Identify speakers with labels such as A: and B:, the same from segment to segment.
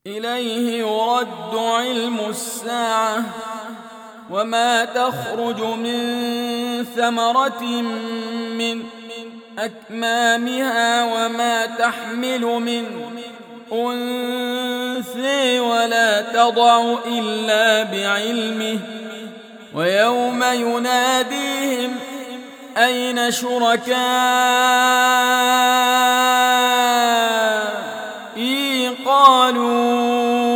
A: إليه يرد علم الساعة وما تخرج من ثمرة من أكمامها وما تحمل من أنثى ولا تضع إلا بعلمه ويوم يناديهم أين شركائي قالوا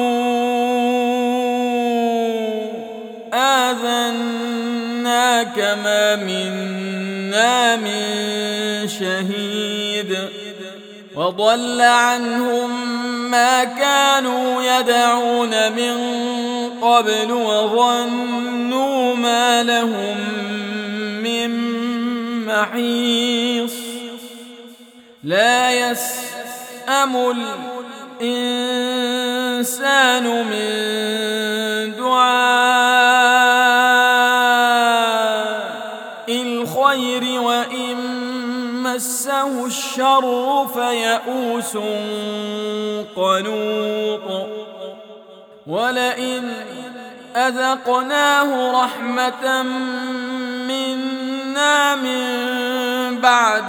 A: آذناك ما منا من شهيد وضل عنهم ما كانوا يدعون من قبل وظنوا ما لهم من محيص لا يسأم الإنسان من دعاء الخير وإن مسه الشر فيئوس قنوط ولئن أذقناه رحمة منا من بعد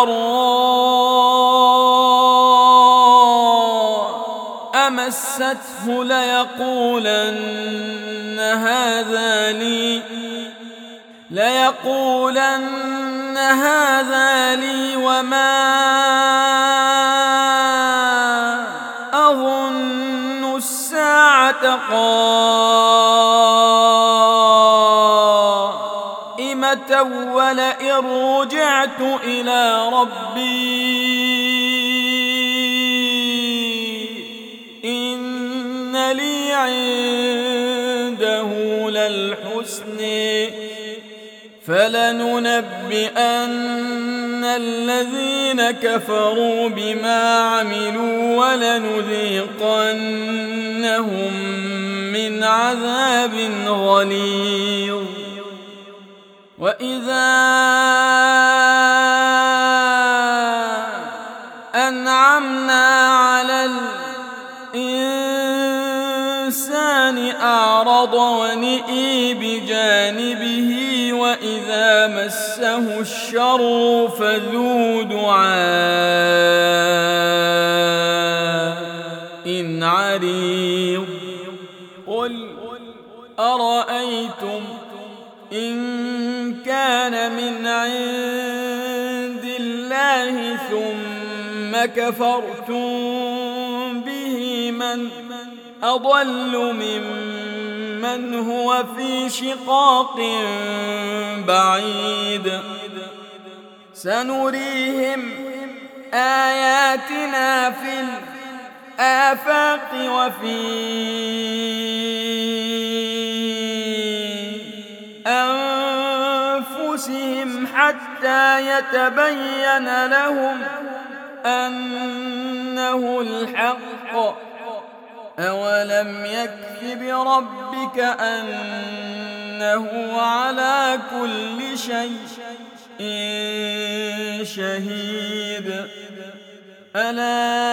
A: ضراء أمسته ليقولن هذا لي وما أظن الساعة قائمة ولئن رجعت إلى ربي إن لي عنده للحسن فلننبئن الذين كفروا بما عملوا ولنذيقنهم من عذاب غليظ وإذا أنعمنا على الإنسان أعرض ونئي بجانبه وإذا مسه الشر فذو دعاء عريض قل أرأيتم إن كان من عند الله ثم كفرتم به من أضل ممن هو في شقاق بعيد سنريهم آياتنا في الآفاق وفي أنفسهم حتى يتبين لهم أنه الحق أولم يكف بربك أنه على كل شيء شهيد ألا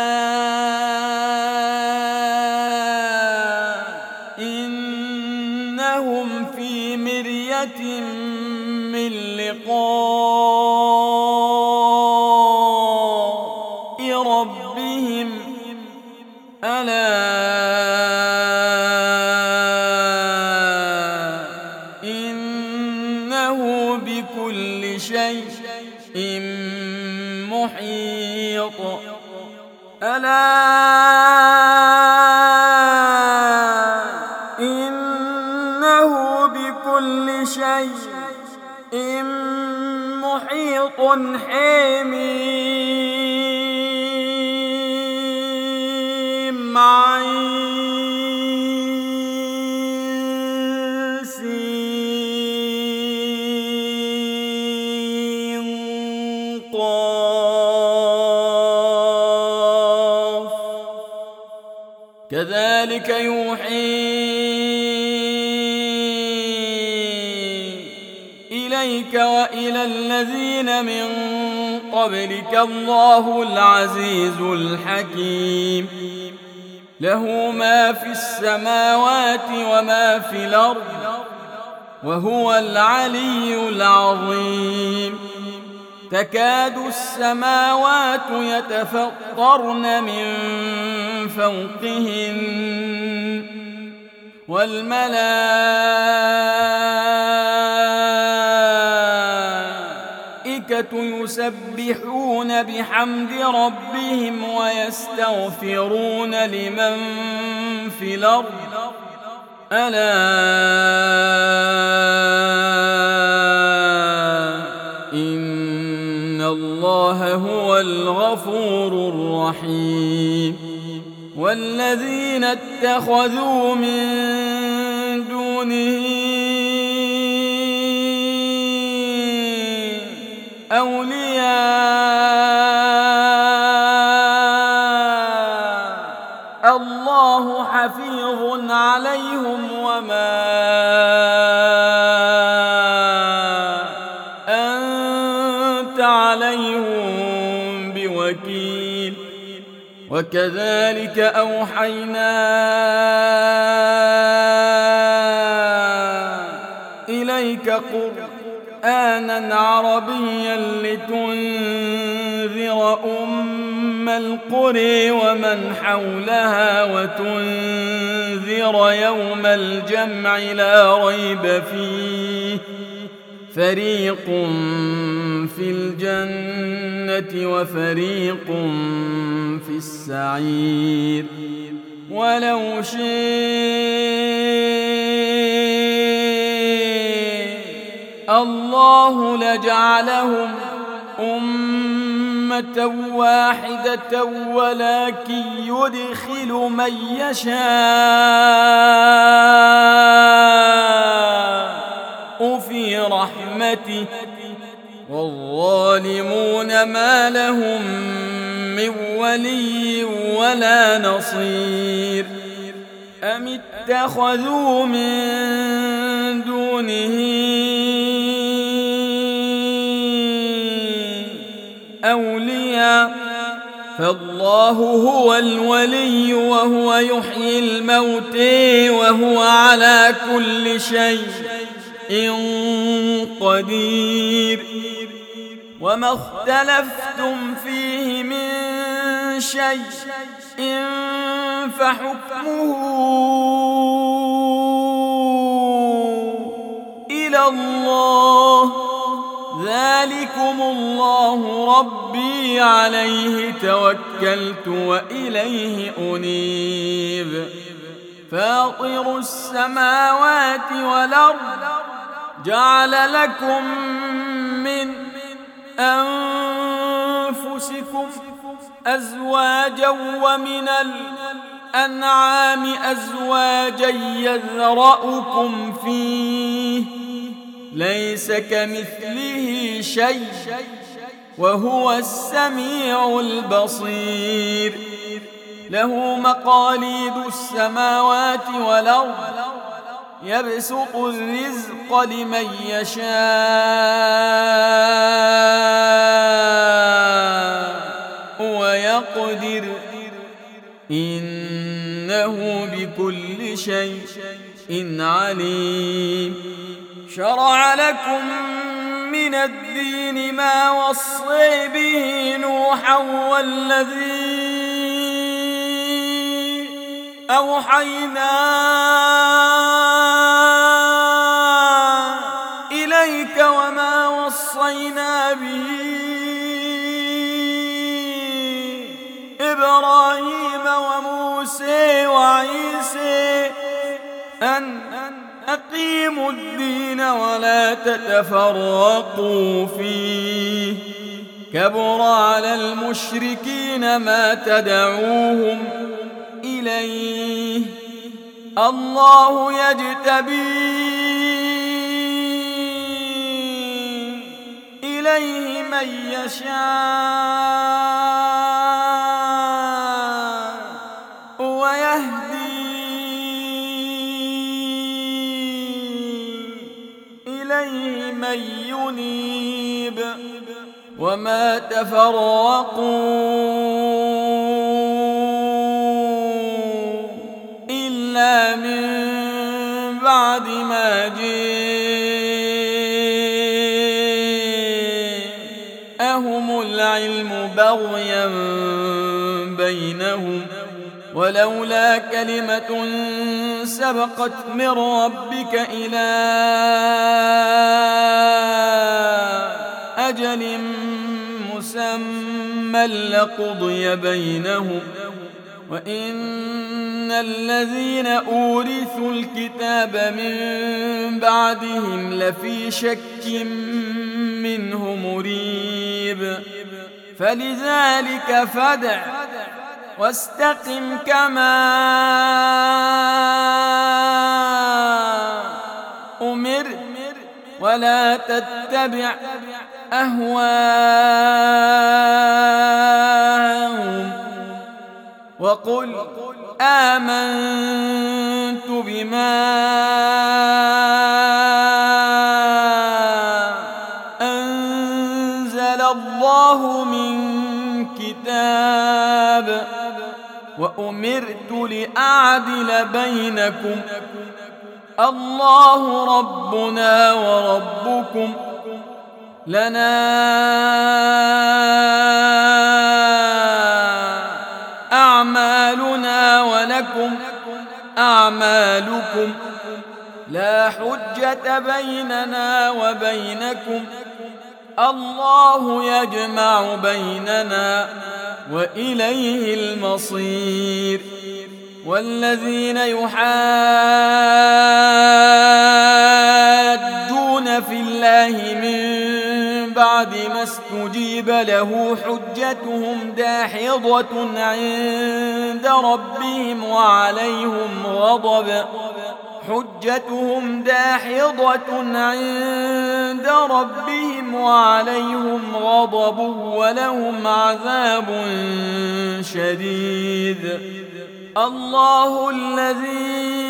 A: إنهم في مرية من لقاء ربهم ألا إنه بكل شيء محيط ألا إنه بكل شيء محيط حميم عين سين قاف كذلك يوحي إليك وإلى الذين من قبلك الله العزيز الحكيم له ما في السماوات وما في الأرض وهو العلي العظيم تكاد السماوات يتفطرن من فوقهن والملائكة يسبحون بحمد ربهم ويستغفرون لمن في الأرض ألا إن الله هو الغفور الرحيم والذين اتخذوا من دونه أولياء الله حفيظ عليهم وما أنت عليهم بوكيل وكذلك أوحينا إليك قرآنا عربيا لتنذر أم القرى ومن حولها وتنذر يوم الجمع لا ريب فيه فريق في الجنة وفريق في السعير ولو شاء الله لجعلهم أمة واحدة ولكن يدخل من يشاء في رحمته والظالمون ما لهم من ولي ولا نصير أم اتخذوا من دونه أولياء فالله هو الولي وهو يحيي الموتى وهو على كل شيء قدير وما اختلفتم فيه من شيء فحكمه إلى الله ذلكم الله ربي عليه توكلت وإليه أنيب فاطر السماوات والأرض جعل لكم من أنفسكم أزواجا ومن الأنعام أزواجا يذرأكم فيه ليس كمثله شيء وهو السميع البصير له مقاليد السماوات والأرض يبسط الرزق لمن يشاء ويقدر إنه بكل شيء عليم شرع لكم من الدين ما وصي به نوحا والذي أوحينا إليك وما وصينا به إبراهيم وموسى وعيسى أن أقيموا الدين ولا تتفرقوا فيه كبر على المشركين ما تدعوهم إليه الله يجتبي إليه من يشاء ويهدي إليه من ينيب وما تفرقوا إلا من بعد ما جاءهم العلم بغيا بينهم ولولا كلمة سبقت من ربك إلى أجل مسمى لقضي بينهم وإن الذين أورثوا الكتاب من بعدهم لفي شك منه مريب فلذلك فادع واستقم كما أمرت ولا تتبع أهواءهم وقل آمنت بما أنزل الله من كتاب وأمرت لأعدل بينكم الله ربنا وربكم لنا أعمالنا ولكم أعمالكم لا حجة بيننا وبينكم الله يجمع بيننا وإليه المصير والذين يحادون في الله من بعد ما استجيب له حجتهم داحضة عند ربهم وعليهم غضب ولهم عذاب شديد الله الذي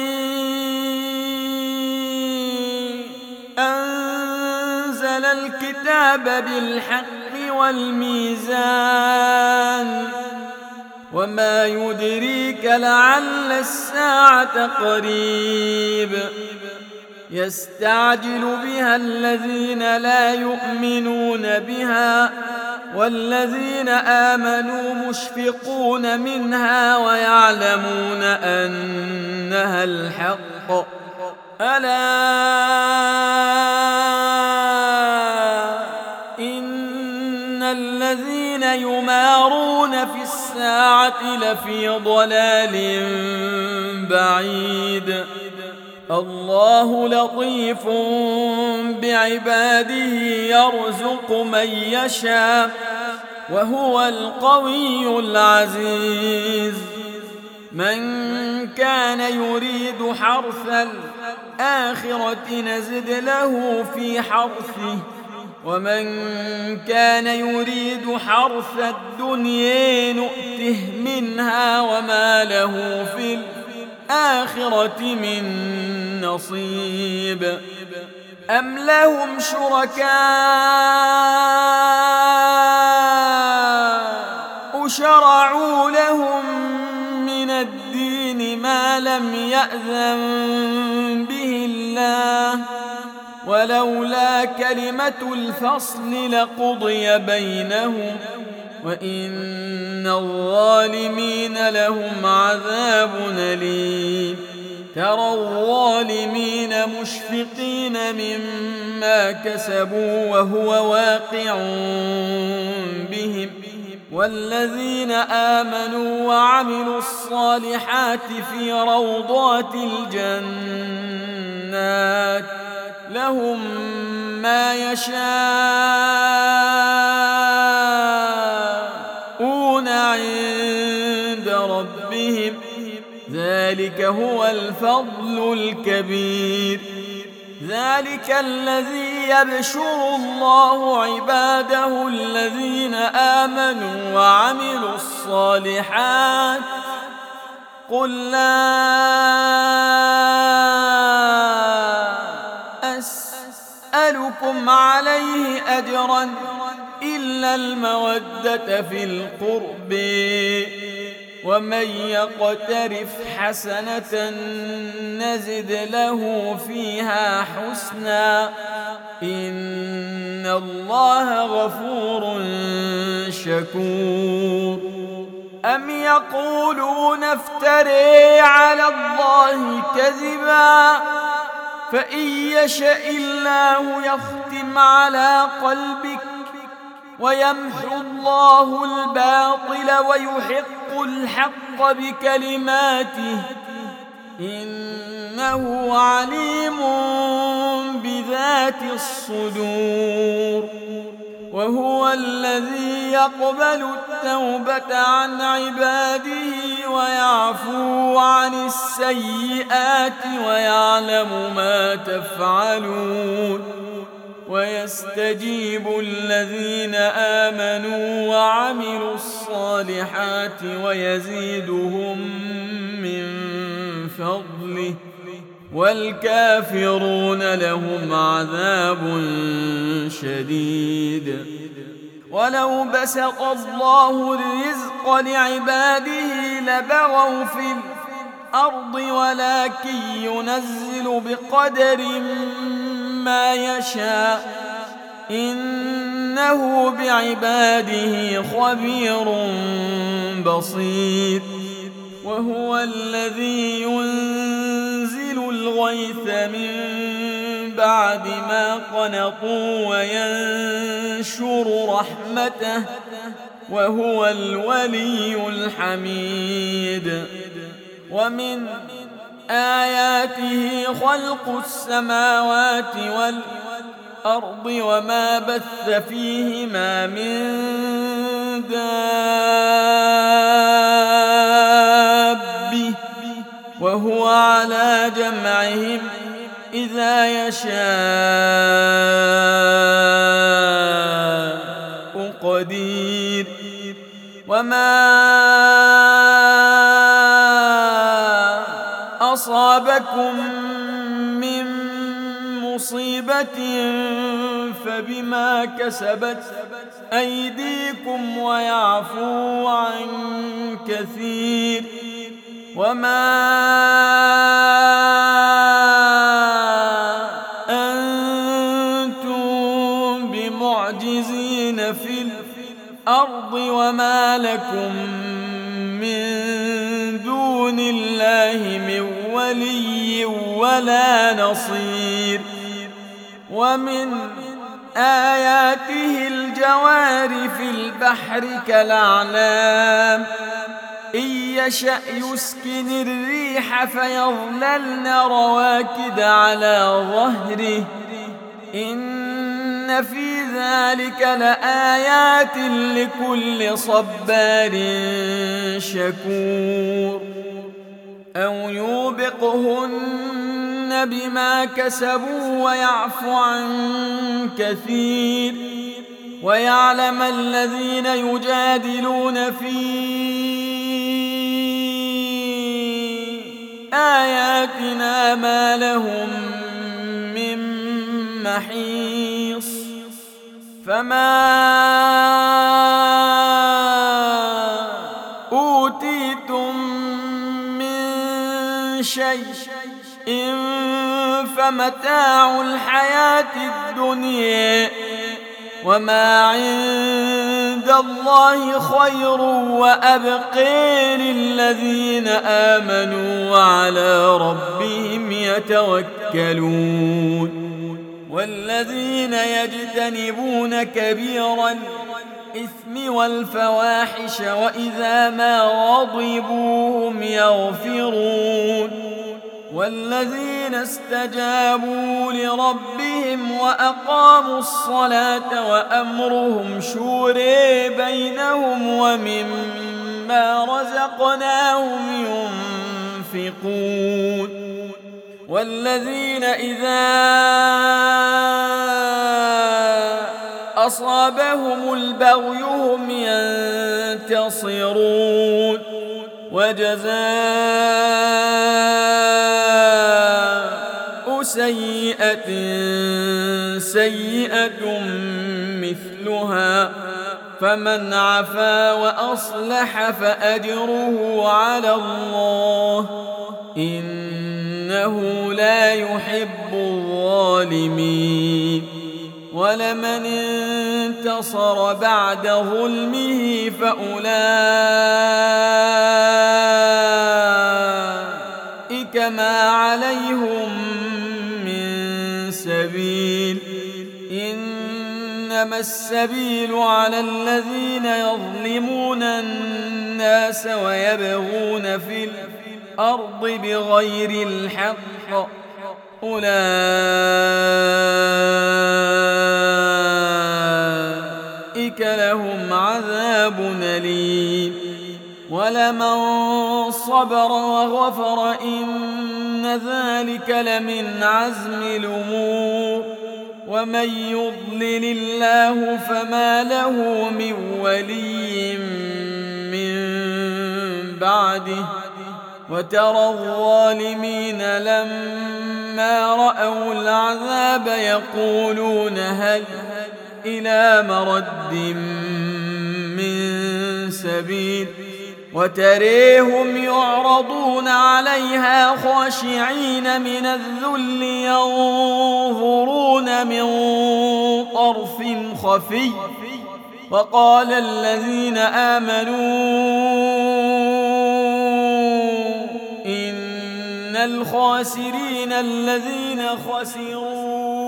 A: أنزل الكتاب بالحق والميزان وما يدريك لعل الساعة قريب يستعجل بها الذين لا يؤمنون بها والذين آمنوا مشفقون منها ويعلمون أنها الحق ألا إن الذين يمارون في الساعة لفي ضلال بعيد الله لطيف بعباده يرزق من يشاء وهو القوي العزيز من كان يريد حرث الآخرة نزد له في حرثه ومن كان يريد حرث الدنيا نؤته منها وما له في الآخرة من نصيب أم لهم شركاء شرعوا لهم من الدين ما لم يأذن به الله ولولا كلمة الفصل لقضي بينهم وإن الظالمين لهم عذاب أليم ترى الظالمين مشفقين مما كسبوا وهو واقع بهم والذين آمنوا وعملوا الصالحات في روضات الجنات لهم ما يشاءون عند ربهم ذلك هو الفضل الكبير ذلك الذي يبشر الله عباده الذين آمنوا وعملوا الصالحات قل لا أسألكم عليه أجرا إلا المودة في القرب ومن يقترف حسنة نزد له فيها حسنا إن الله غفور شكور أم يقولون افتري على الله كذبا فإن يشأ الله يختم على قلبك ويمحو الله الباطل ويحق الحق بكلماته إنه عليم بذات الصدور وهو الذي يقبل التوبة عن عباده ويعفو عن السيئات ويعلم ما تفعلون ويستجيب الذين آمنوا وعملوا الصالحات ويزيدهم من فضله والكافرون لهم عذاب شديد ولو بسط الله الرزق لعباده لبغوا في الأرض ولكن ينزل بقدر ما يشاء إنه بعباده خبير بصير وهو الذي ينزل الغيث من بعد ما قنطوا وينشر رحمته وهو الولي الحميد ومن آياته خلق السماوات والأرض وما بث فيهما من دابة وهو على جمعهم إذا يشاء قدير وما أصابكم من مصيبة فبما كسبت أيديكم ويعفو عن كثير وما أنتم بمعجزين في الأرض وما لكم من دون الله من ولي ولا نصير ومن آياته الجوار في البحر كالأعلام إن يشأ يسكن الريح فيظللن رواكد على ظهره إن في ذلك لآيات لكل صبار شكور أو يوبقهن بما كسبوا ويعفو عن كثير ويعلم الذين يجادلون في آياتنا ما لهم من محيص فما أوتيتم من شيء فمتاع الحياة الدنيا وما عند الله خير وأبقى للذين آمنوا وعلى ربهم يتوكلون والذين يجتنبون كبير الإثم والفواحش وإذا ما غضبوا هم يغفرون والذين استجابوا لربهم وأقاموا الصلاة وأمرهم شورى بينهم ومما رزقناهم ينفقون والذين إذا أصابهم البغي هم ينتصرون وجزاء سيئة سيئة مثلها فمن عفا وأصلح فأجره على الله إنه لا يحب الظالمين ولمن انتصر بعد ظلمه فأولئك ما عليهم من سبيل إنما السبيل على الذين يظلمون الناس ويبغون في الأرض بغير الحق أولئك لهم عذاب أليم ولمن صبر وغفر إن ذلك لمن عزم الأمور ومن يضلل الله فما له من ولي من بعده وترى الظالمين لما رأوا العذاب يقولون هل إلى مرد من سبيل وتريهم يعرضون عليها خاشعين من الذل ينظرون من طرف خفي وقال الذين آمنوا إن الخاسرين الذين خسروا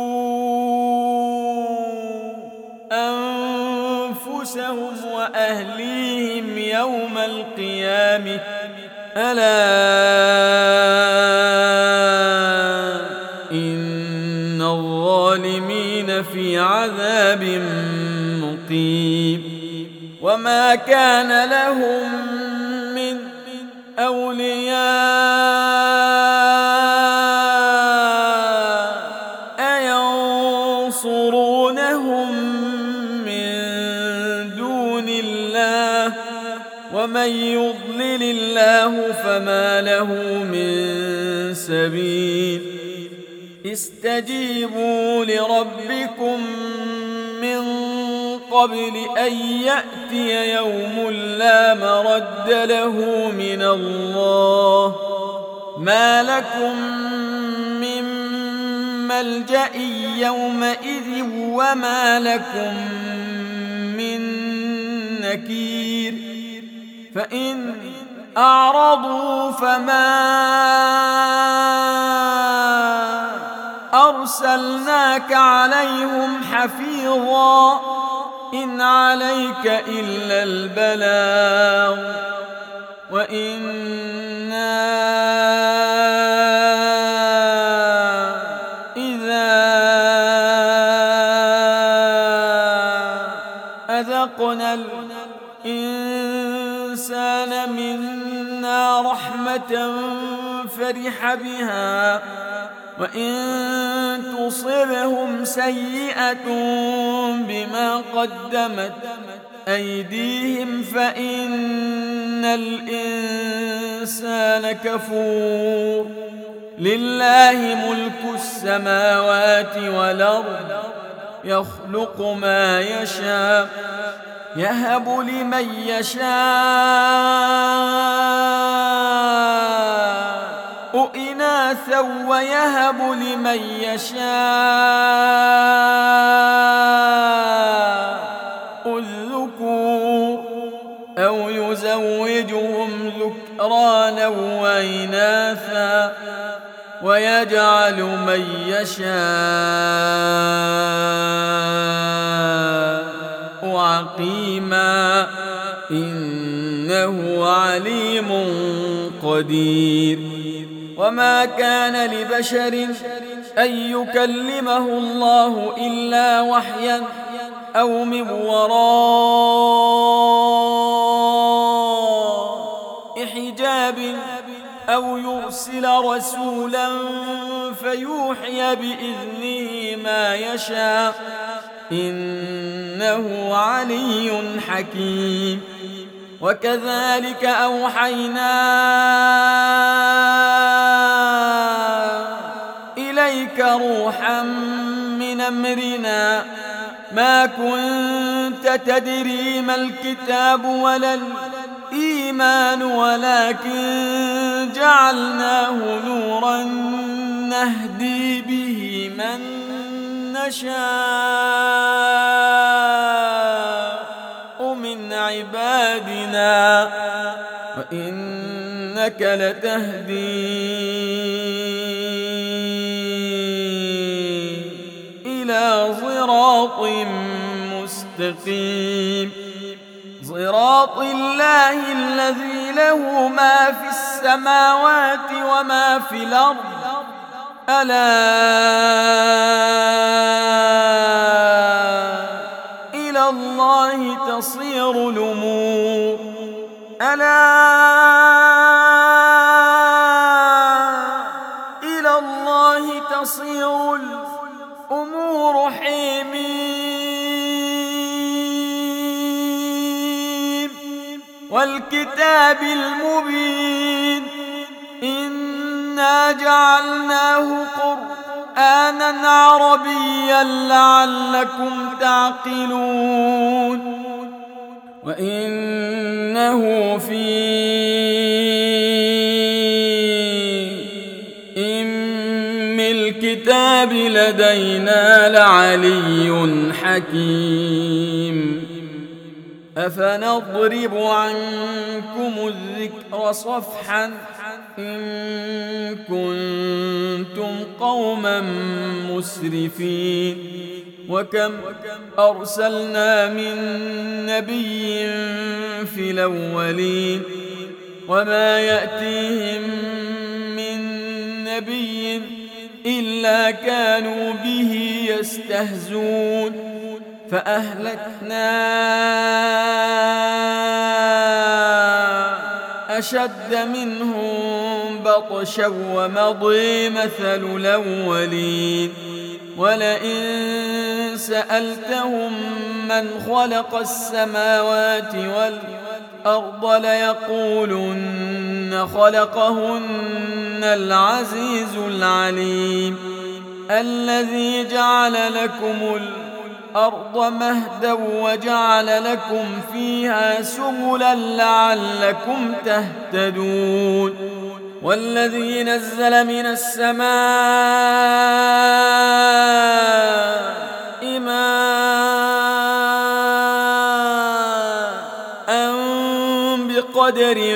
A: أنفسهم وأهليهم يوم القيامة ألا إن الظالمين في عذاب مقيم وما كان لهم من أولياء ينصرونهم من دون الله ومن يضلل الله فما له من سبيل استجيبوا لربكم من قبل أن يأتي يوم لا مرد له من الله ما لكم من ملجأ يومئذ وما لكم من نكير فإن أعرضوا فما أرسلناك عليهم حفيظا إن عليك إلا البلاغ وإنا إذا أذقنا الإنسان منا رحمة فرح بها وإن تصبهم سيئة بما قدمت أيديهم فإن الإنسان كفور لله ملك السماوات والأرض يخلق ما يشاء يهب لمن يشاء إناثا ويهب لمن يشاء الذكور أو يزوجهم ذكرانا وإناثا ويجعل من يشاء عقيما إنه عليم قدير وما كان لبشر أن يكلمه الله إلا وحيا أو من وراء حجاب أو يرسل رسولا فيوحي بإذنه ما يشاء إنه علي حكيم وكذلك أوحينا إليك روحا من أمرنا ما كنت تدري ما الكتاب ولا الإيمان ولكن جعلناه نورا نهدي به من نشاء من عبادنا وإنك لتهدي إلى صراط مستقيم صراط الله الذي له ما في السماوات وما في الأرض ألا إلى الله تصير الأمور ألا إلى الله تصير الأمور حميم والكتاب المبين إنا جعلناه قرآنا عربيا لعلكم تعقلون وإنه في أم الكتاب لدينا لعلي حكيم أفنضرب عنكم الذكر صفحا إن كنتم قوما مسرفين وكم أرسلنا من نبي في الأولين وما يأتيهم من نبي إلا كانوا به يستهزون فأهلكنا أشد منهم بطشا ومضي مثل الأولين ولئن سألتهم من خلق السماوات والأرض ليقولن خلقهن العزيز العليم الذي جعل لكم الأرض مهدا وجعل لكم فيها سبلا لعلكم تهتدون والذي نزل من السماء ماء بقدر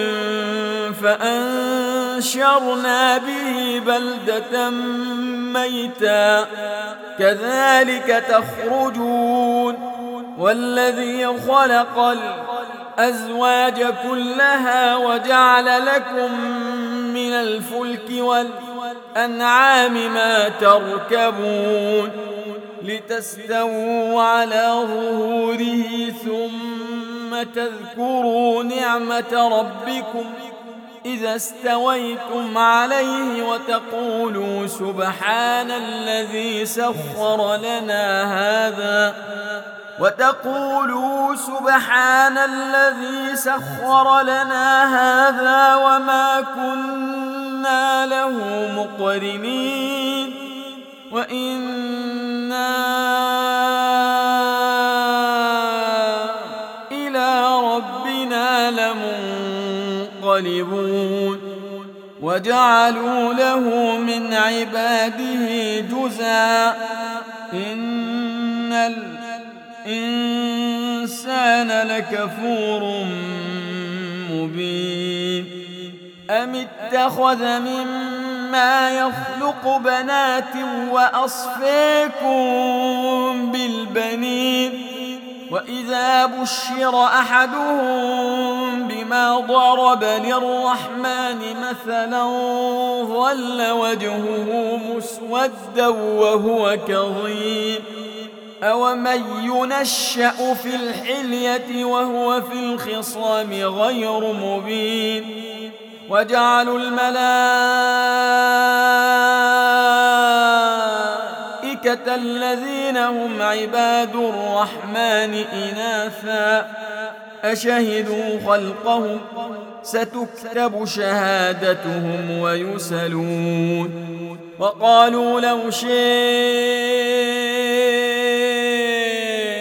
A: فأنشرنا به بلدة ميتا كذلك تخرجون والذي خلق الأزواج كلها وجعل لكم من الفلك والأنعام ما تركبون لتستووا على ظهوره ثم تذكروا نعمة ربكم إذا استويتم عليه وتقولوا سبحان الذي سخر لنا هذا وما كنا له مقرنين وإنا إلى ربنا لمنقلبون وجعلوا له من عباده جزءا إن الإنسان لكفور مبين أم اتخذ مما يخلق بنات وأصفاكم بالبنين وإذا بشر أحدهم بما ضرب للرحمن مثلا ظل وجهه مسودا وهو كظيم أومن ينشأ في الحلية وهو في الخصام غير مبين وجعلوا الملائكة الذين هم عباد الرحمن إناثا أشهدوا خلقهم ستكتب شهادتهم ويسألون وقالوا لو شئنا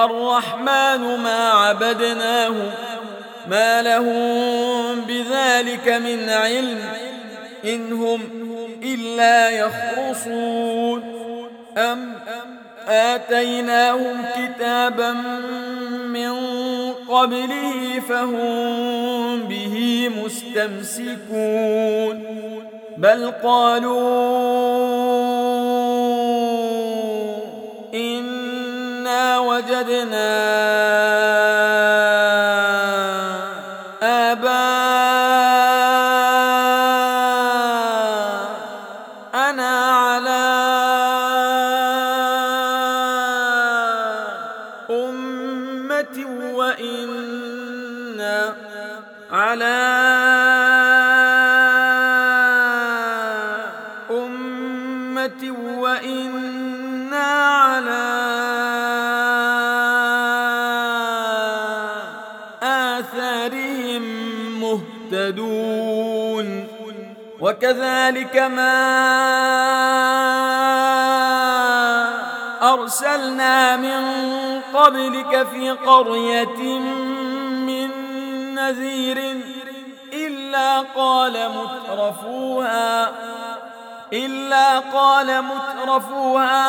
A: الرحمن ما عبدناهم ما لهم بذلك من علم إن هم إلا يخرصون أم آتيناهم كتابا من قبله فهم به مستمسكون بل قالوا إنا وجدنا آباءنا على أمة وإنا على أمة وإنا على آثارهم مهتدون وكذلك ما أرسلنا من قبلك في قرية من نذير إلا قال مترفوها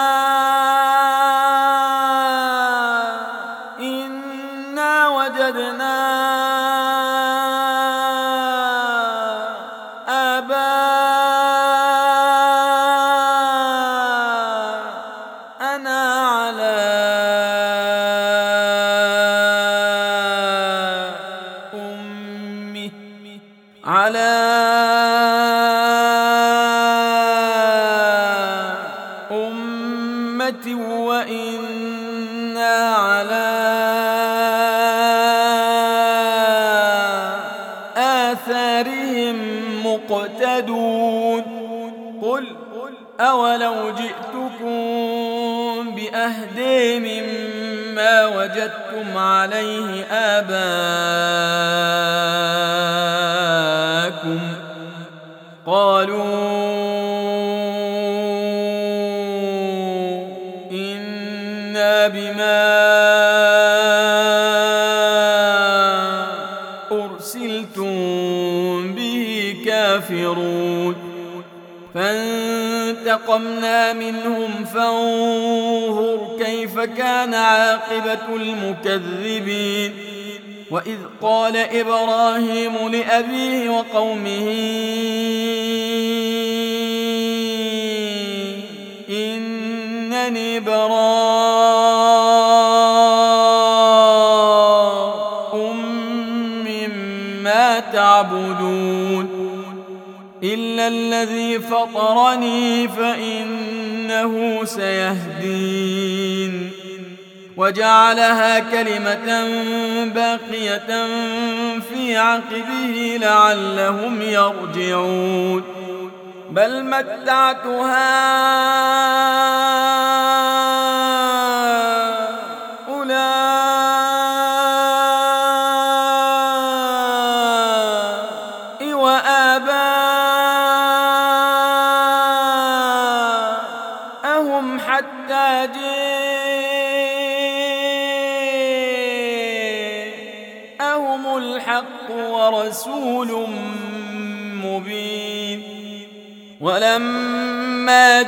A: إنا وجدنا آباءنا على أمة وإنا على آثارهم مقتدون قل أولو جئتكم بأهدى مما وجدتم عليه آباءكم قالوا إنا بما أرسلتم به كافرون فانتقمنا منهم فانظر كيف كان عاقبة المكذبين وإذ قال إبراهيم لأبيه وقومه إنني براء مما تعبدون إلا الذي فطرني فإنه سيهدين وجعلها كلمة باقية في عقبه لعلهم يرجعون بل متعت هؤلاء وآباءهم حتى جاءهم الحق ورسول مبين ولما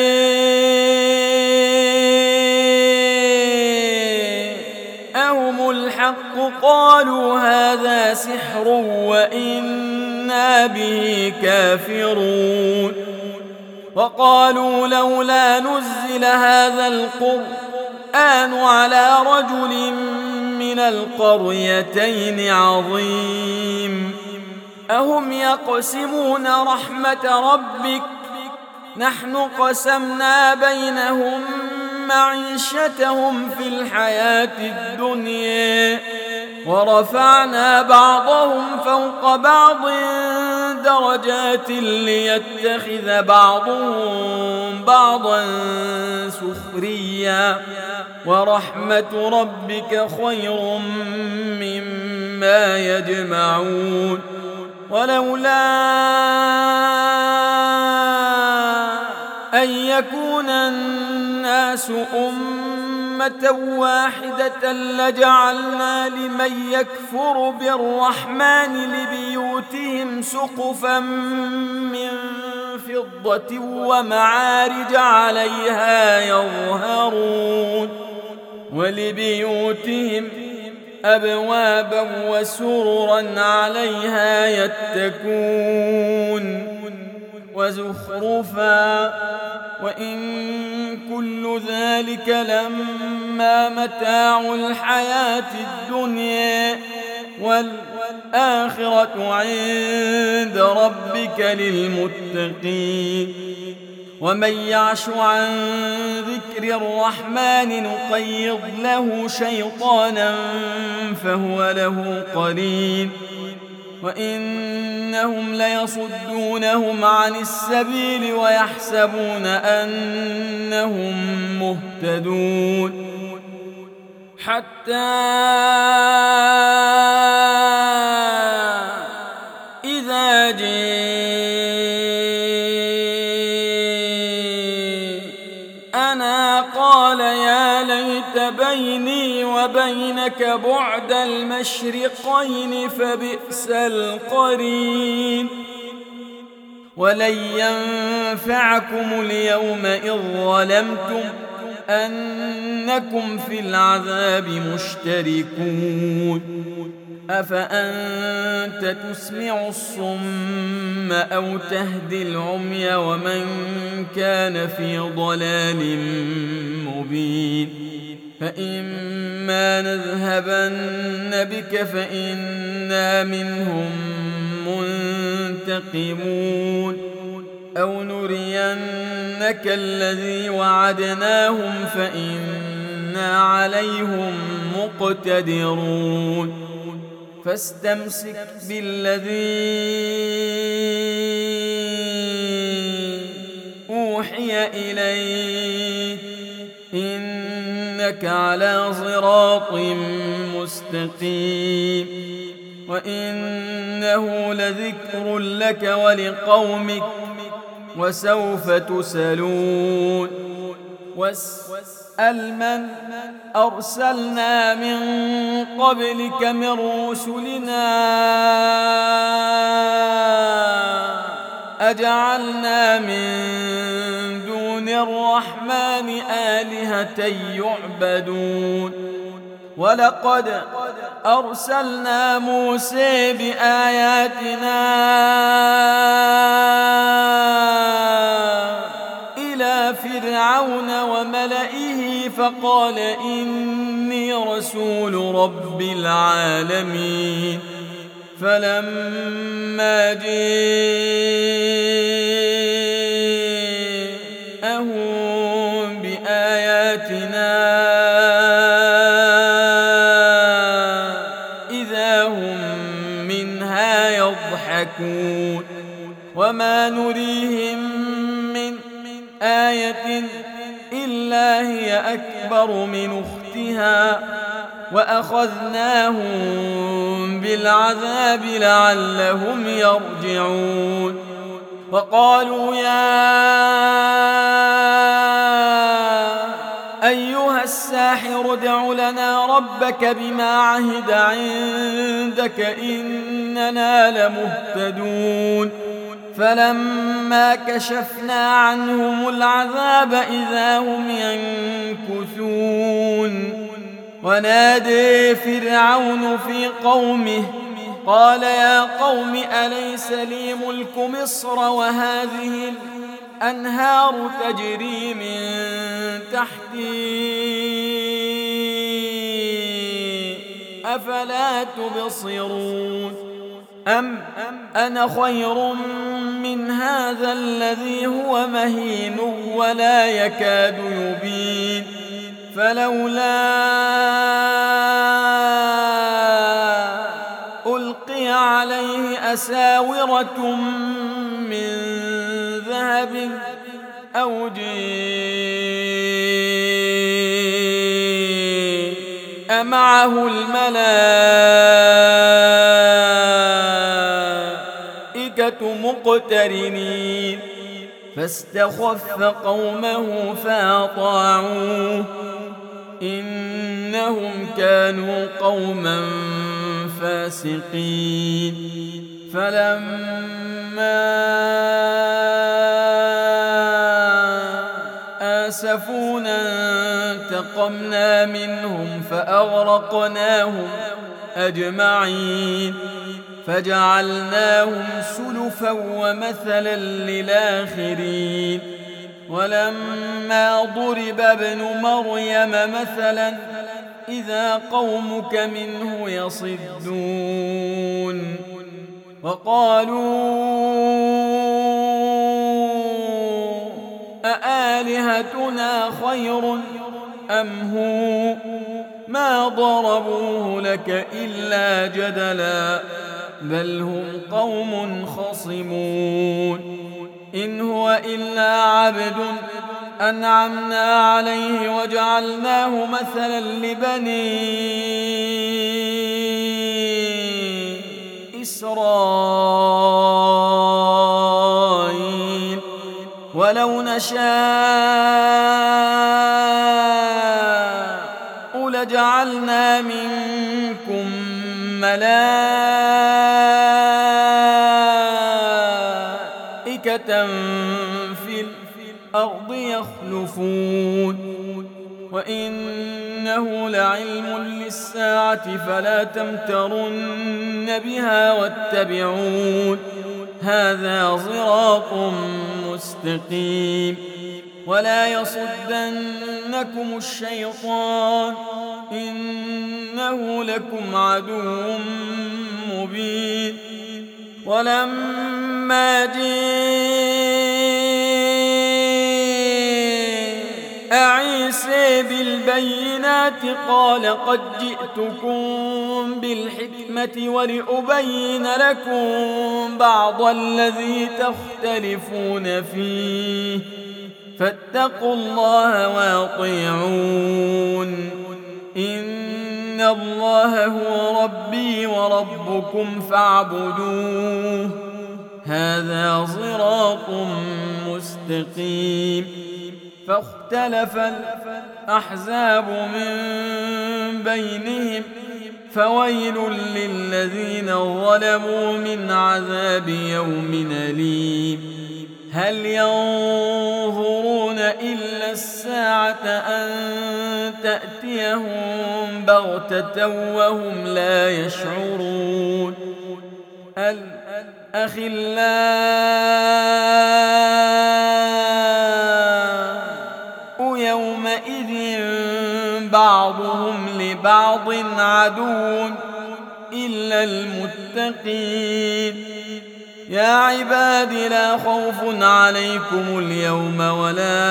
A: جاءهم الحق قالوا هذا سحر وإنا به كافرون وقالوا لولا نزل هذا القرآن على رجل من القريتين عظيم أهم يقسمون رحمة ربك نحن قسمنا بينهم معيشتهم في الحياة الدنيا ورفعنا بعضهم فوق بعض درجات ليتخذ بعضهم بعضا سخريا ورحمة ربك خير مما يجمعون ولولا أن يكون الناس أمة واحدة لجعلنا لمن يكفر بالرحمن لبيوتهم سقفا من فضة ومعارج عليها يظهرون ولبيوتهم أبوابا وسررا عليها يتكون وزخرفا وإن كل ذلك لما متاع الحياة الدنيا والآخرة عند ربك للمتقين ومن يعش عن ذكر الرحمن نقيض له شيطانا فهو له قرين وإنهم ليصدونهم عن السبيل ويحسبون أنهم مهتدون حتى إذا جاءنا قال يا ليت بيني وبينك بعد المشرقين فبئس القرين ولن ينفعكم اليوم إذ ظلمتم أنكم في العذاب مشتركون أفأنت تسمع الصم أو تهدي العمي ومن كان في ضلال مبين فإما نذهبن بك فإنا منهم منتقمون أو نرينك الذي وعدناهم فإنا عليهم مقتدرون فاستمسك بالذي أوحي إليك إنك على صراط مستقيم وإنه لذكر لك ولقومك وسوف تسألون واسأل من أرسلنا من قبلك من رسلنا أجعلنا من دون الرحمن آلهة يعبدون ولقد أرسلنا موسى بآياتنا إلى فرعون وملئه فقال إني رسول رب العالمين فلما جاءهم بآياتنا إذا هم منها يضحكون وما نريهم من آية إلا هي أكبر من أختها وأخذناهم بالعذاب لعلهم يرجعون وقالوا يا أيها الساحر ادع لنا ربك بما عهد عندك إننا لمهتدون فلما كشفنا عنهم العذاب إذا هم ينكثون ونادى فرعون في قومه قال يا قوم أليس لي ملك مصر وهذه الأنهار تجري من تحتي أفلا تبصرون أم أنا خير من هذا الذي هو مهين ولا يكاد يبين فلولا ألقي عليه أساورة من ذهب أو جاء معه الملائكة مقترنين فاستخف قومه فأطاعوه إنهم كانوا قوما فاسقين فلما آسفونا انتقمنا منهم فأغرقناهم أجمعين فجعلناهم سلفا ومثلا للآخرين ولما ضرب ابن مريم مثلا إذا قومك منه يصدون وقالوا أآلهتنا خير أم هو ما ضربوه لك إلا جدلا بل هم قوم خصمون إن هو إلا عبد أنعمنا عليه وجعلناه مثلا لبني إسرائيل ولو نشاء لجعلنا منكم ملائكة في الأرض يخلفون وإنه لعلم للساعة فلا تمترن بها واتبعون هذا صراط مستقيم ولا يصدنكم الشيطان إنه لكم عدو مبين ولما جاء عيسى بالبينات قال قد جئتكم بالحكمة ولأبين لكم بعض الذي تختلفون فيه فاتقوا الله واطيعون إن الله هو ربي وربكم فاعبدوه هذا صراط مستقيم فاختلف الأحزاب من بينهم فويل للذين ظلموا من عذاب يوم أليم هل ينظرون إلا الساعة أن تأتيهم بغتة وهم لا يشعرون الأخلاء يومئذ بعضهم لبعض عدو إلا المتقين يا عباد لا خوف عليكم اليوم ولا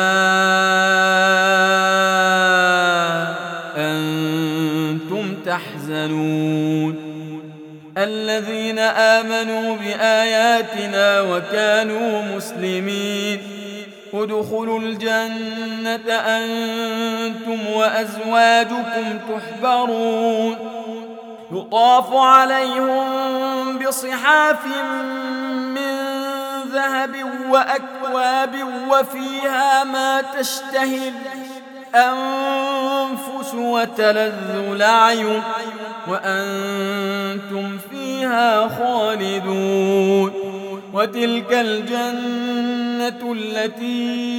A: أنتم تحزنون الذين آمنوا بآياتنا وكانوا مسلمين ادخلوا الجنة أنتم وأزواجكم تحبرون يطاف عليهم بصحاف من ذهب وأكواب وفيها ما تشتهي الأنفس وتلذ الأعين وأنتم فيها خالدون وتلك الجنة التي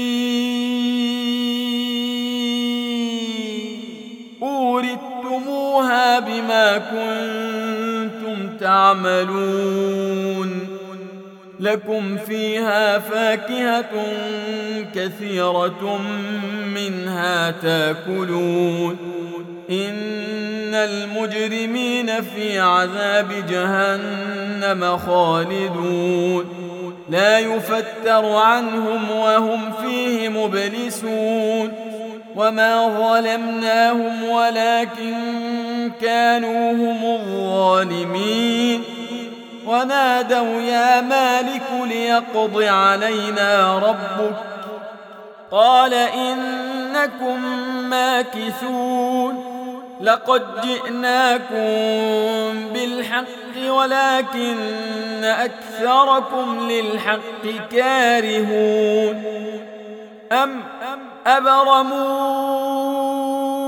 A: أورثتموها بما كنتم تعملون لكم فيها فاكهة كثيرة منها تاكلون إن المجرمين في عذاب جهنم خالدون لا يفتر عنهم وهم فيه مبلسون وما ظلمناهم ولكن كانوا هم الظالمين ونادوا يا مالك ليقض علينا ربك قال إنكم ماكثون لقد جئناكم بالحق ولكن أكثركم للحق كارهون أم أبرموا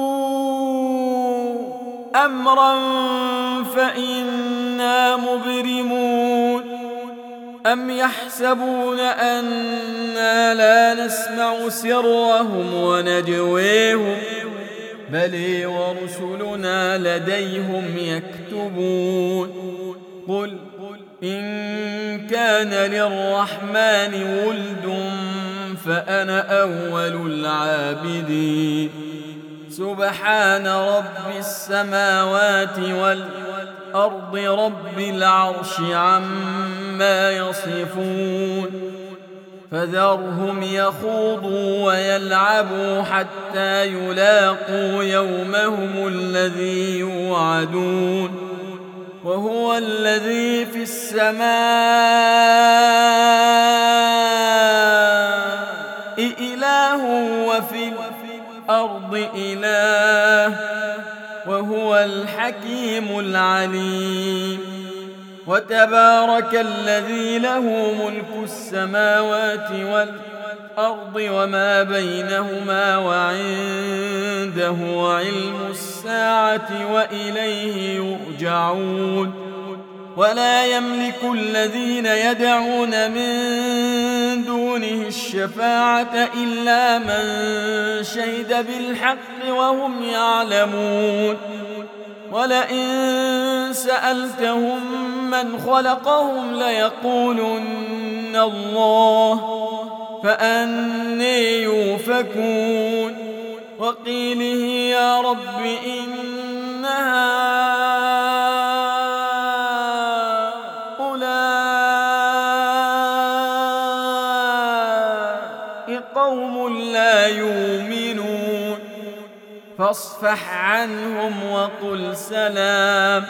A: أمرا فإنا مبرمون أم يحسبون أنا لا نسمع سرهم ونجويهم بل ورسلنا لديهم يكتبون قل إن كان للرحمن ولد فأنا أول العابدين سبحان رب السماوات والأرض رب العرش عما يصفون فذرهم يخوضوا ويلعبوا حتى يلاقوا يومهم الذي يوعدون وهو الذي في السماء إله وفي الأرض إله وهو الحكيم العليم وتبارك الذي له ملك السماوات والأرض وما بينهما وعنده علم الساعة وإليه يرجعون ولا يملك الذين يدعون من دونه الشفاعة إلا من شهد بالحق وهم يعلمون ولئن سألتهم من خلقهم ليقولن الله فأني يؤفكون وقيله يا رب إن هؤلاء قوم لا يؤمنون فاصفح عنهم وقل سلام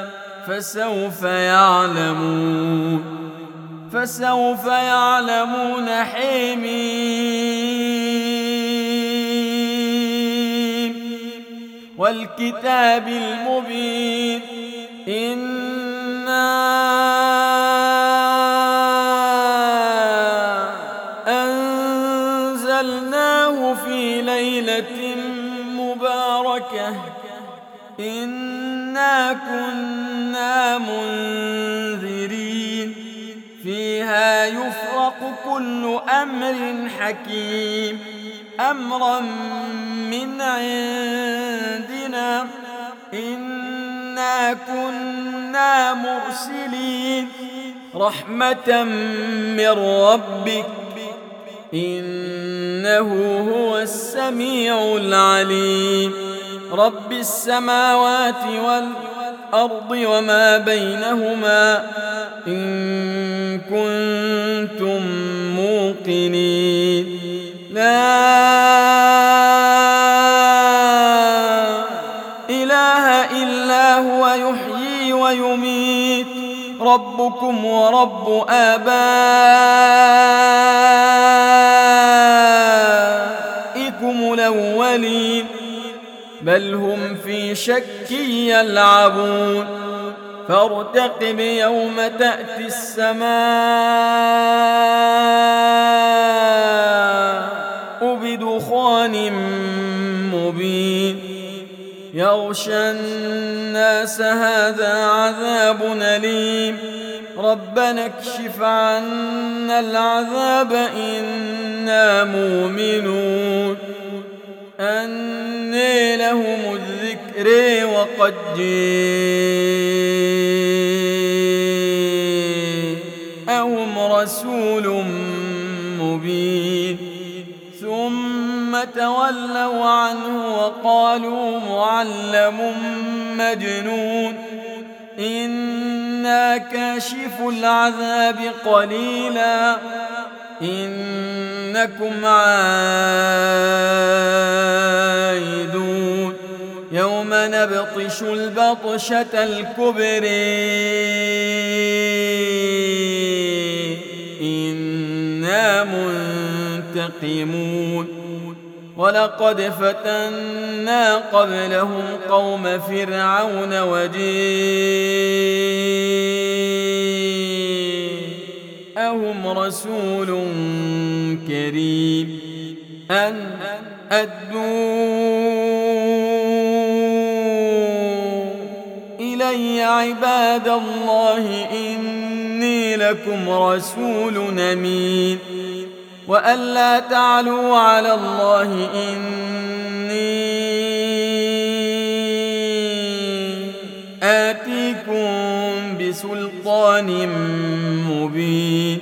A: فسوف يعلمون حميم والكتاب المبين إنا أنزلناه في ليلة مباركة إنا كنا منذرين فيها يفرق كل أمر حكيم أمرا من عندنا إنا كنا مرسلين رحمة من ربك إنه هو السميع العليم رب السماوات والأرض وما بينهما إن كنتم موقنين لا إله إلا هو يحيي ويميت ربكم ورب آبائكم الأولين بل هم في شك يلعبون فارتقب يوم تأتي السماء بدخان مبين يغشى الناس هذا عذاب أليم ربنا اكشف عنا العذاب إنا مؤمنون أني لهم الذكر وقد جاءهم رسول مبين ثم تولوا عنه وقالوا معلم مجنون إنا كاشف العذاب قليلا إنكم عائدون يوم نبطش البطشة الكبرى إنا منتقمون ولقد فتنا قبلهم قوم فرعون وجاءهم رسول كريم أن أدوا إلي عباد الله إني لكم رسول أمين وألا تعلوا على الله إني آتيكم بسلطان مبين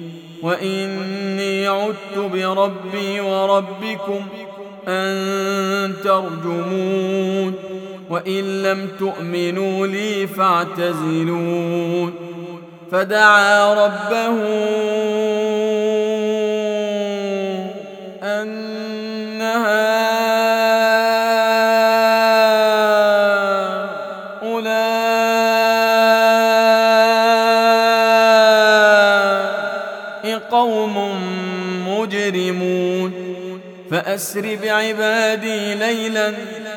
A: وإني عدت بربي وربكم أن ترجمون وإن لم تؤمنوا لي فاعتزلون فدعا ربه أن هؤلاء قوم مجرمون فأسر بعبادي ليلا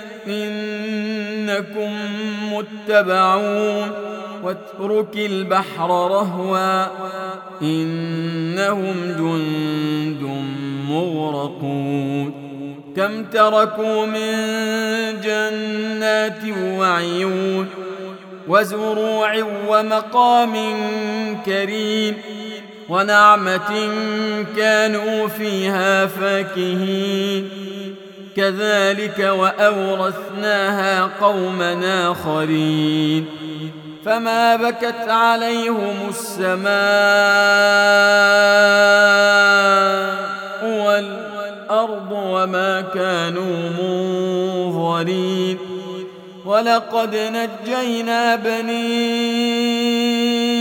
A: إنكم متبعون واترك البحر رهوا إنهم جند مغرقون كم تركوا من جنات وعيون وزروع ومقام كريم ونعمة كانوا فيها فاكهين كذلك وأورثناها قوما آخرين فما بكت عليهم السماء والأرض وما كانوا منظرين ولقد نجينا بني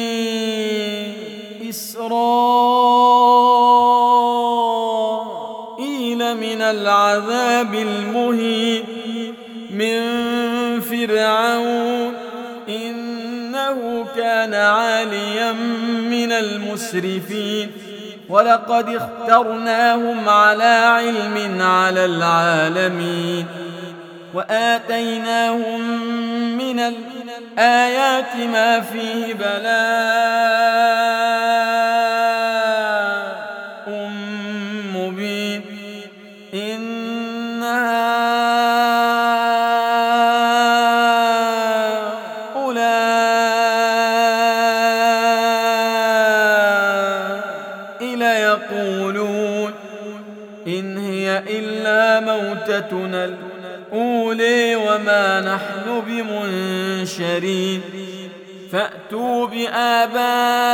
A: إسرائيل من العذاب المهين من فرعون إنه كان عاليا من المسرفين ولقد اخترناهم على علم على العالمين وآتيناهم من الآيات ما فيه بلاء مبين إن هؤلاء ليقولون إن هي إلا موتتنا الأولى وما نحن بمنشرين فأتوا بآبائنا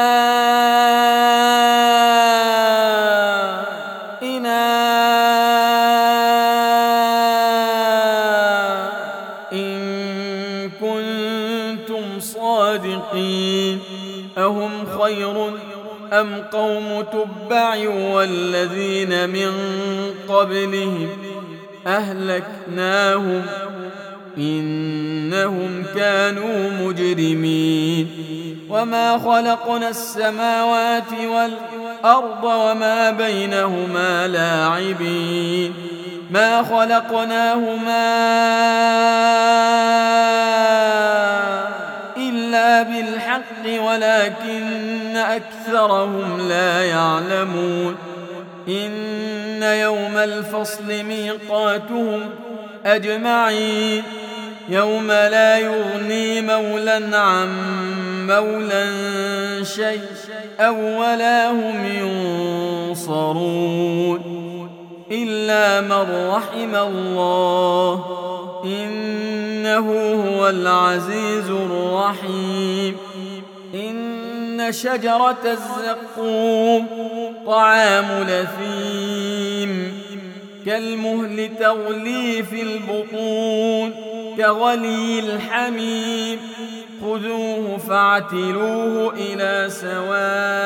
A: إن كنتم صادقين أهم خير أم قوم تبع والذين من قبلهم أهلكناهم إنهم كانوا مجرمين وما خلقنا السماوات والأرض وما بينهما لاعبين ما خلقناهما إلا بالحق ولكن أكثرهم لا يعلمون إن يوم الفصل ميقاتهم أجمعين يوم لا يغني مولى عن مولى شيئا ولا هم ينصرون إلا من رحم الله إنه هو العزيز الرحيم إن شجرة الزقوم طعام لثيم كالمهل تغلي في البطون كغلي الحميم خذوه فاعتلوه إلى سواء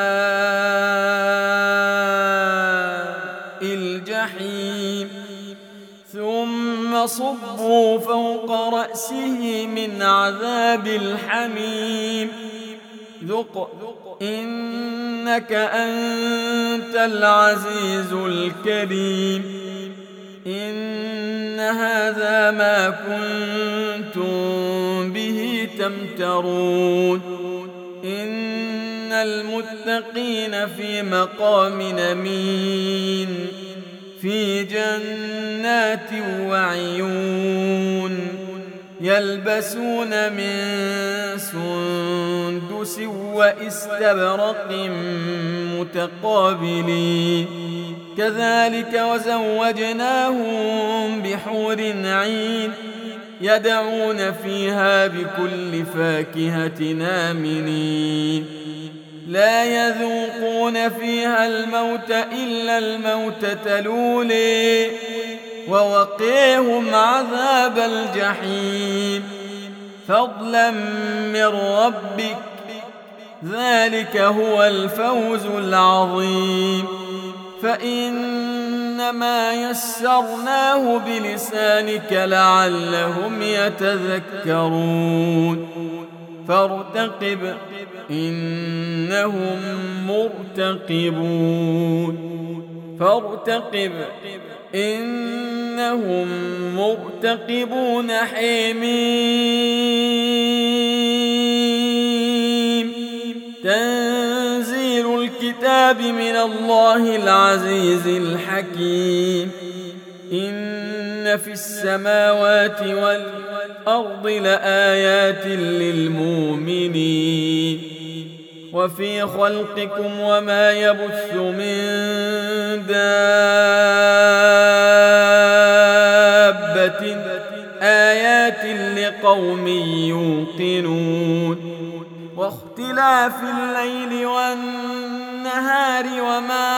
A: الجحيم ثم صبوا فوق رأسه من عذاب الحميم ذق إنك أنت العزيز الكريم إن هذا ما كنتم به تمترون إن المتقين في مقام أمين في جنات وعيون يلبسون من سندس واستبرق متقابلين كذلك وزوجناهم بحور عين يدعون فيها بكل فاكهة آمنين لا يذوقون فيها الموت إلا الموتة الأولى ووقيهم عذاب الجحيم فضلا من ربك ذلك هو الفوز العظيم فإنما يسرناه بلسانك لعلهم يتذكرون فارتقب إنهم مرتقبون حميم تنزيل الكتاب من الله العزيز الحكيم إن في السماوات والأرض لآيات للمؤمنين وفي خلقكم وما يبث من دابة آيات لقوم يوقنون واختلاف الليل والنهار وما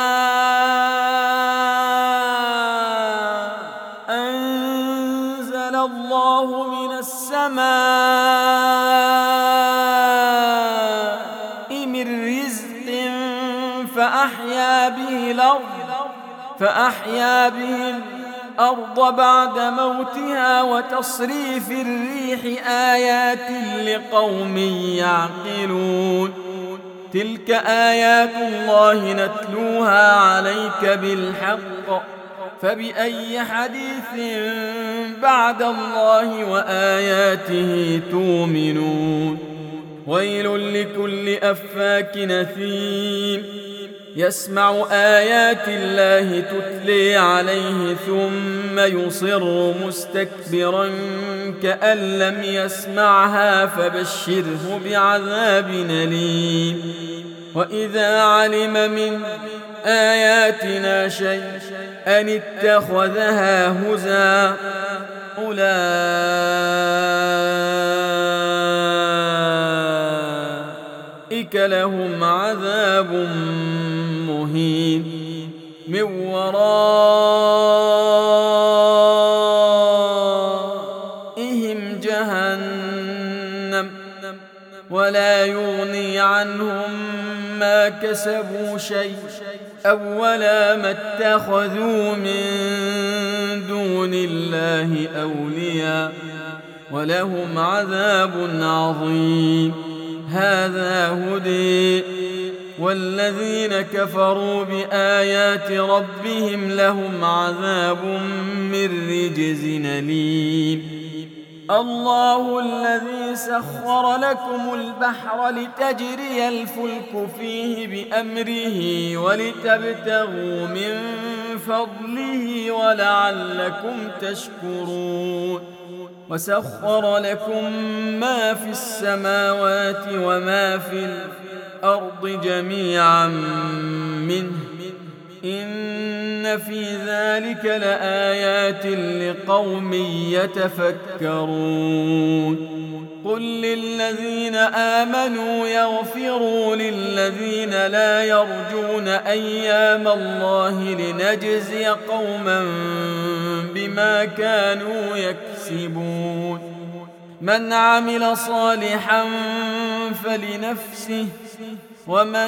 A: أنزل الله من السماء من رزق فأحيا به الأرض بعد موتها وتصريف الريح آيات لقوم يعقلون تلك آيات الله نتلوها عليك بالحق فبأي حديث بعد الله وآياته تؤمنون ويل لكل أفاك نثيم يسمع آيات الله تتلي عليه ثم يصر مستكبرا كأن لم يسمعها فبشره بعذاب أليم وإذا علم من آياتنا شيئا اتخذها هزوا أولئك لهم عذاب مهين من ورائهم جهنم ولا يغني عنهم ما كسبوا شيء ولا ما اتخذوا من دون الله أولياء ولهم عذاب عظيم هذا هدي والذين كفروا بآيات ربهم لهم عذاب من رجز أليم الله الذي سخر لكم البحر لتجري الفلك فيه بأمره ولتبتغوا من فضله ولعلكم تشكرون وسخر لكم ما في السماوات وما في الأرض جميعا منه إن في ذلك لآيات لقوم يتفكرون قل للذين آمنوا يغفروا للذين لا يرجون أيام الله لنجزي قوما بما كانوا يكسبون من عمل صالحا فلنفسه ومن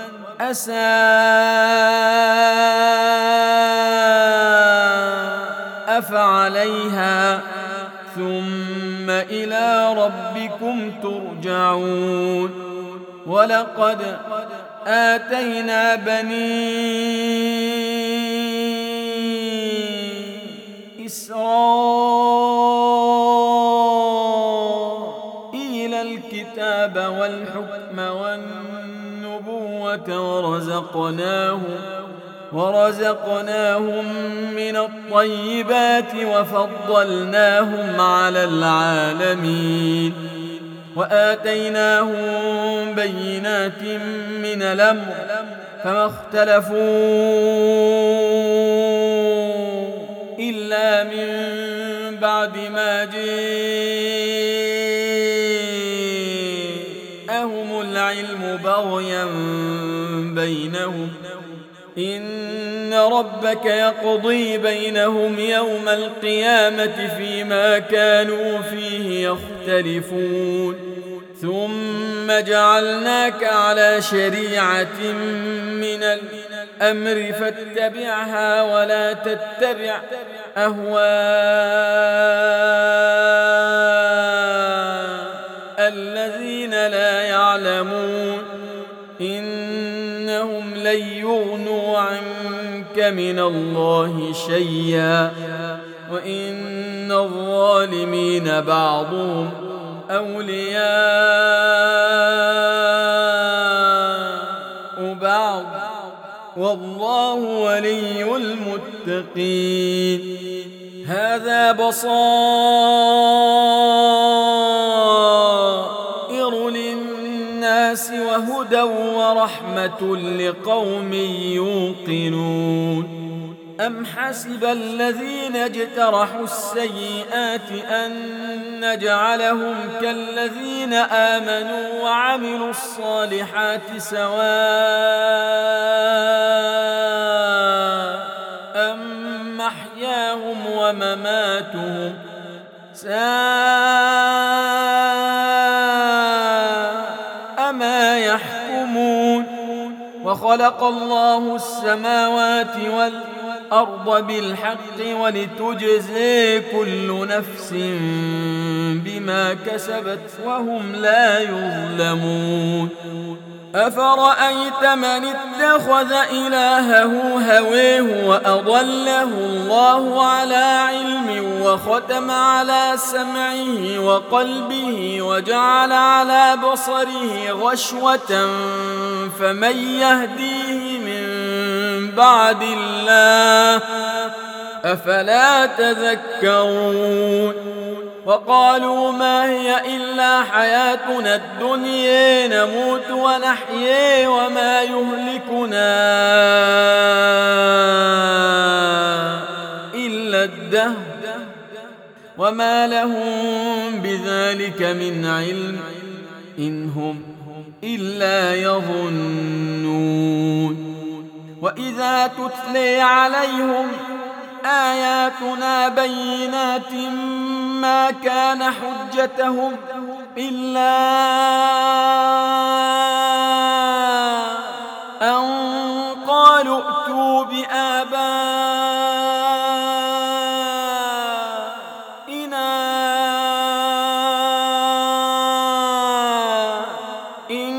A: أساء فعليها ثم إلى ربكم ترجعون ولقد آتينا بني إسرائيل الكتاب والحكم والنبوة ورزقناهم من الطيبات وفضلناهم على العالمين وآتيناهم بينات من الأمر فما اختلفوا إلا من بعد ما جاءهم العلم بغيا بينهم إن ربك يقضي بينهم يوم القيامة فيما كانوا فيه يختلفون ثم جعلناك على شريعة من الأمر فاتبعها ولا تتبع أهواء الذين لا يعلمون إنهم لن يغنوا عنك من الله شيئا وإن الظالمين بعضهم أولياء بعض والله ولي المتقين هذا بصائر للناس وهدى ورحمة لقوم يوقنون أم حسب الذين اجترحوا السيئات أن نجعلهم كالذين آمنوا وعملوا الصالحات سواء أم محياهم ومماتهم ساء ما يحكمون وخلق الله السماوات والأرض بالحق ولتجزي كل نفس بما كسبت وهم لا يظلمون أفرأيت من اتخذ إلهه هويه وأضله الله على علم وختم على سمعه وقلبه وجعل على بصره غشوة فمن يهديه من بعد الله أفلا تذكرون وقالوا ما هي إلا حياتنا الدنيا نموت ونحيي وما يهلكنا إلا الدهر وما لهم بذلك من علم إن هم إلا يظنون وإذا تتلي عليهم آياتنا بينات ما كان حجتهم إلا أن قالوا ائتوا بآبائنا إن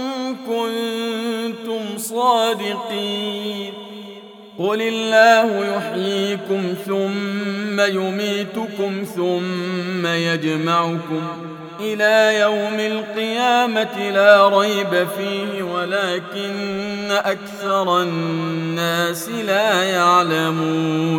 A: كنتم صادقين قل الله يحييكم ثم يميتكم ثم يجمعكم إلى يوم القيامة لا ريب فيه ولكن أكثر الناس لا يعلمون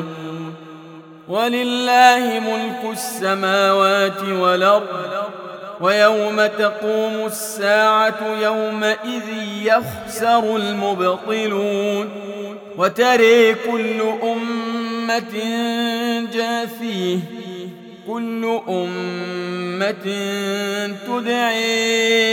A: ولله ملك السماوات والأرض ويوم تقوم الساعة يومئذ يخسر المبطلون وترى كل أمة جاثيه كل أمة تدعي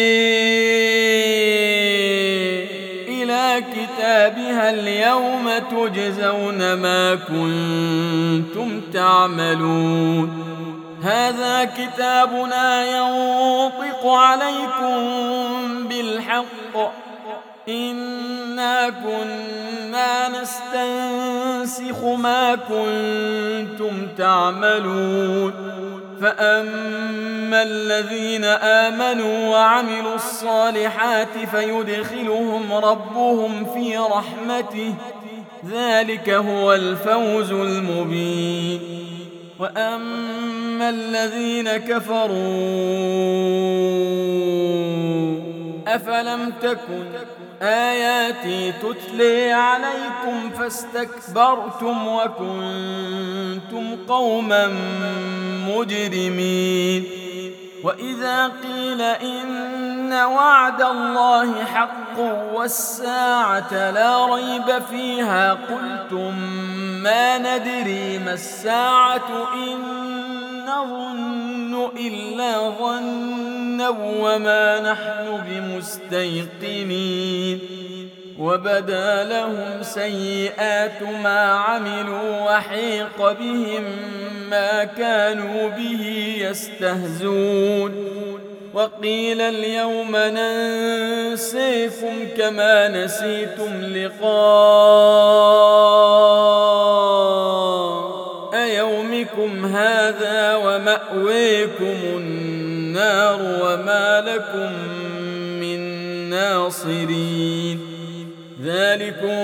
A: إلى كتابها اليوم تجزون ما كنتم تعملون هذا كتابنا ينطق عليكم بالحق إنا كنا نستنسخ ما كنتم تعملون فأما الذين آمنوا وعملوا الصالحات فيدخلهم ربهم في رحمته ذلك هو الفوز المبين وأما الذين كفروا أفلم تكن آياتي تتلي عليكم فاستكبرتم وكنتم قوما مجرمين وإذا قيل إن وعد الله حق والساعة لا ريب فيها قلتم ما ندري ما الساعة إن نظن إلا ظنا وما نحن بمستيقنين وبدا لهم سيئات ما عملوا وحيق بهم ما كانوا به يستهزون وقيل اليوم ننسيكم كما نسيتم لقاء يومكم هذا ومأويكم النار وما لكم من ناصرين ذلكم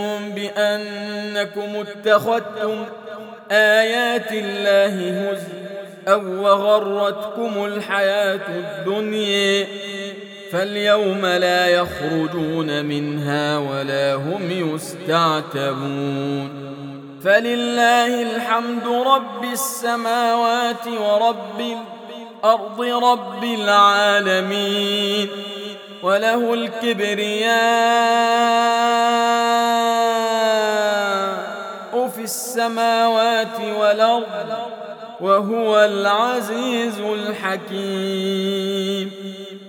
A: بأنكم اتخذتم آيات الله هزءا وغرتكم الحياة الدنيا فاليوم لا يخرجون منها ولا هم يستعتبون فلله الحمد رب السماوات ورب الأرض رب العالمين وله الكبرياء في السماوات والأرض وهو العزيز الحكيم